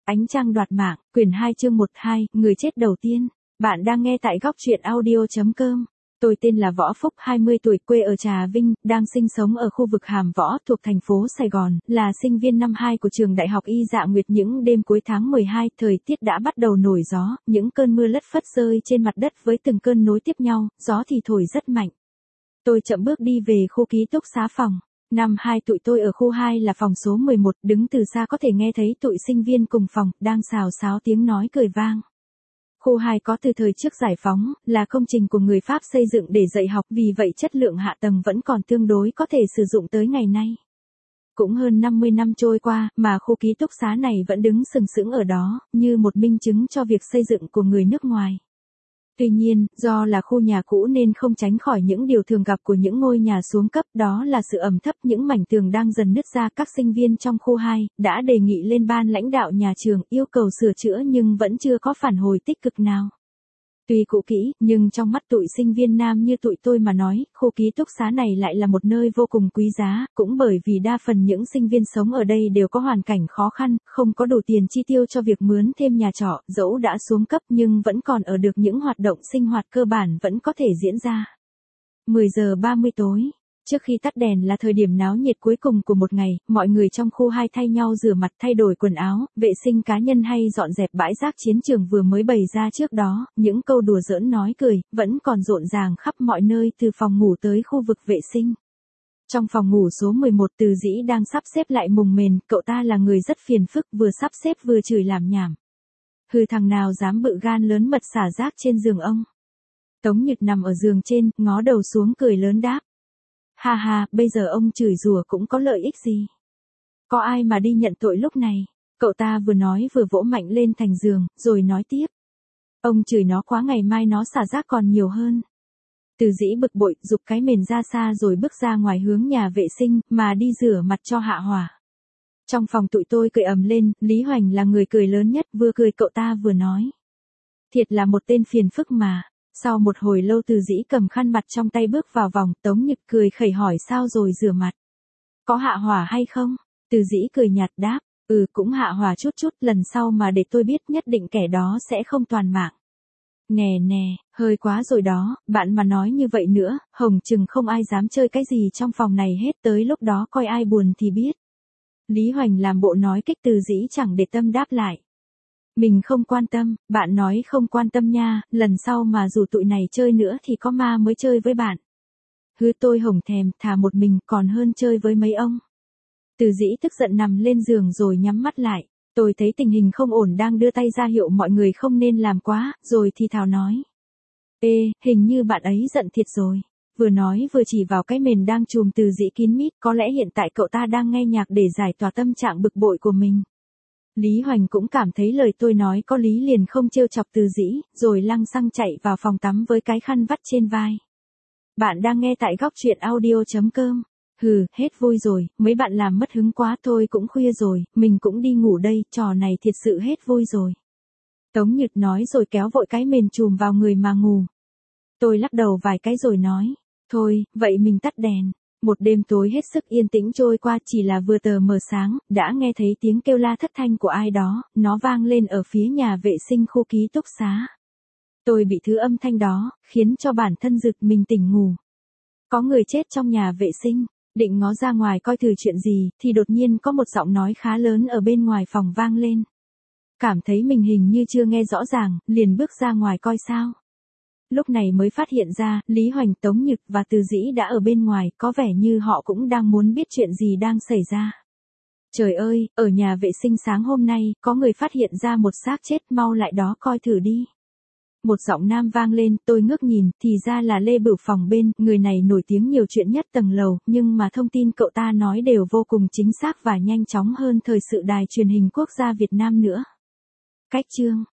Ánh trăng đoạt mạng, quyển 2 chương 1-2, người chết đầu tiên. Bạn đang nghe tại góc truyện audio.com. Tôi tên là Võ Phúc, 20 tuổi, quê ở Trà Vinh, đang sinh sống ở khu vực Hàm Võ thuộc thành phố Sài Gòn, là sinh viên năm 2 của trường Đại học Y Dạ Nguyệt. Những đêm cuối tháng 12, thời tiết đã bắt đầu nổi gió, những cơn mưa lất phất rơi trên mặt đất với từng cơn nối tiếp nhau, gió thì thổi rất mạnh. Tôi chậm bước đi về khu ký túc xá phòng. Năm 2 tụi tôi ở khu 2 là phòng số 11, đứng từ xa có thể nghe thấy tụi sinh viên cùng phòng, đang xào xáo tiếng nói cười vang. Khu 2 có từ thời trước giải phóng, là công trình của người Pháp xây dựng để dạy học, vì vậy chất lượng hạ tầng vẫn còn tương đối có thể sử dụng tới ngày nay. Cũng hơn 50 năm trôi qua, mà khu ký túc xá này vẫn đứng sừng sững ở đó, như một minh chứng cho việc xây dựng của người nước ngoài. Tuy nhiên, do là khu nhà cũ nên không tránh khỏi những điều thường gặp của những ngôi nhà xuống cấp, đó là sự ẩm thấp, những mảnh tường đang dần nứt ra. Các sinh viên trong khu 2 đã đề nghị lên ban lãnh đạo nhà trường yêu cầu sửa chữa nhưng vẫn chưa có phản hồi tích cực nào. Tuy cũ kỹ, nhưng trong mắt tụi sinh viên nam như tụi tôi mà nói, khu ký túc xá này lại là một nơi vô cùng quý giá, cũng bởi vì đa phần những sinh viên sống ở đây đều có hoàn cảnh khó khăn, không có đủ tiền chi tiêu cho việc mướn thêm nhà trọ, dẫu đã xuống cấp nhưng vẫn còn ở được những hoạt động sinh hoạt cơ bản vẫn có thể diễn ra. 10 giờ 30 tối. Trước khi tắt đèn là thời điểm náo nhiệt cuối cùng của một ngày, mọi người trong khu 2 thay nhau rửa mặt, thay đổi quần áo, vệ sinh cá nhân hay dọn dẹp bãi rác chiến trường vừa mới bày ra trước đó, những câu đùa giỡn nói cười, vẫn còn rộn ràng khắp mọi nơi từ phòng ngủ tới khu vực vệ sinh. Trong phòng ngủ số 11, Từ Dĩ đang sắp xếp lại mùng mền, cậu ta là người rất phiền phức, vừa sắp xếp vừa chửi làm nhảm. Hừ, thằng nào dám bự gan lớn mật xả rác trên giường ông. Tống Nhật nằm ở giường trên, ngó đầu xuống cười lớn đáp. Ha ha, bây giờ ông chửi rủa cũng có lợi ích gì? Có ai mà đi nhận tội lúc này? Cậu ta vừa nói vừa vỗ mạnh lên thành giường, rồi nói tiếp. Ông chửi nó quá, ngày mai nó xả rác còn nhiều hơn. Từ Dĩ bực bội, giục cái mền ra xa rồi bước ra ngoài hướng nhà vệ sinh, mà đi rửa mặt cho hạ hỏa. Trong phòng tụi tôi cười ầm lên, Lý Hoành là người cười lớn nhất, vừa cười cậu ta vừa nói. Thiệt là một tên phiền phức mà. Sau một hồi lâu Từ Dĩ cầm khăn mặt trong tay bước vào vòng, Tống Nhật cười khẩy hỏi sao rồi rửa mặt. Có hạ hỏa hay không? Từ Dĩ cười nhạt đáp, cũng hạ hỏa chút chút, lần sau mà để tôi biết nhất định kẻ đó sẽ không toàn mạng. Nè, hơi quá rồi đó, bạn mà nói như vậy nữa, hồng chừng không ai dám chơi cái gì trong phòng này hết, tới lúc đó coi ai buồn thì biết. Lý Hoành làm bộ nói kích, Từ Dĩ chẳng để tâm đáp lại. Mình không quan tâm, bạn nói không quan tâm nha, lần sau mà dù tụi này chơi nữa thì có ma mới chơi với bạn. Hứ, tôi hổng thèm, thà một mình còn hơn chơi với mấy ông. Từ Dĩ tức giận nằm lên giường rồi nhắm mắt lại. Tôi thấy tình hình không ổn đang đưa tay ra hiệu mọi người không nên làm quá, rồi thì thào nói. Ê, hình như bạn ấy giận thiệt rồi. Vừa nói vừa chỉ vào cái mền đang chùm Từ Dĩ kín mít, có lẽ hiện tại cậu ta đang nghe nhạc để giải tỏa tâm trạng bực bội của mình. Lý Hoành cũng cảm thấy lời tôi nói có lý liền không trêu chọc Từ Dĩ, rồi lăng xăng chạy vào phòng tắm với cái khăn vắt trên vai. Bạn đang nghe tại góc truyện audio.com. Hừ, hết vui rồi, mấy bạn làm mất hứng quá, thôi cũng khuya rồi, mình cũng đi ngủ đây, trò này thiệt sự hết vui rồi. Tống Nhật nói rồi kéo vội cái mền chùm vào người mà ngủ. Tôi lắc đầu vài cái rồi nói, thôi, vậy mình tắt đèn. Một đêm tối hết sức yên tĩnh trôi qua, chỉ là vừa tờ mờ sáng, đã nghe thấy tiếng kêu la thất thanh của ai đó, nó vang lên ở phía nhà vệ sinh khu ký túc xá. Tôi bị thứ âm thanh đó, khiến cho bản thân giật mình tỉnh ngủ. Có người chết trong nhà vệ sinh, định ngó ra ngoài coi thử chuyện gì, thì đột nhiên có một giọng nói khá lớn ở bên ngoài phòng vang lên. Cảm thấy mình hình như chưa nghe rõ ràng, liền bước ra ngoài coi sao. Lúc này mới phát hiện ra, Lý Hoành, Tống Nhật và Từ Dĩ đã ở bên ngoài, có vẻ như họ cũng đang muốn biết chuyện gì đang xảy ra. Trời ơi, ở nhà vệ sinh sáng hôm nay, có người phát hiện ra một xác chết, mau lại đó coi thử đi. Một giọng nam vang lên, tôi ngước nhìn, thì ra là Lê Bửu phòng bên, người này nổi tiếng nhiều chuyện nhất tầng lầu, nhưng mà thông tin cậu ta nói đều vô cùng chính xác và nhanh chóng hơn thời sự đài truyền hình quốc gia Việt Nam nữa. Cách chương.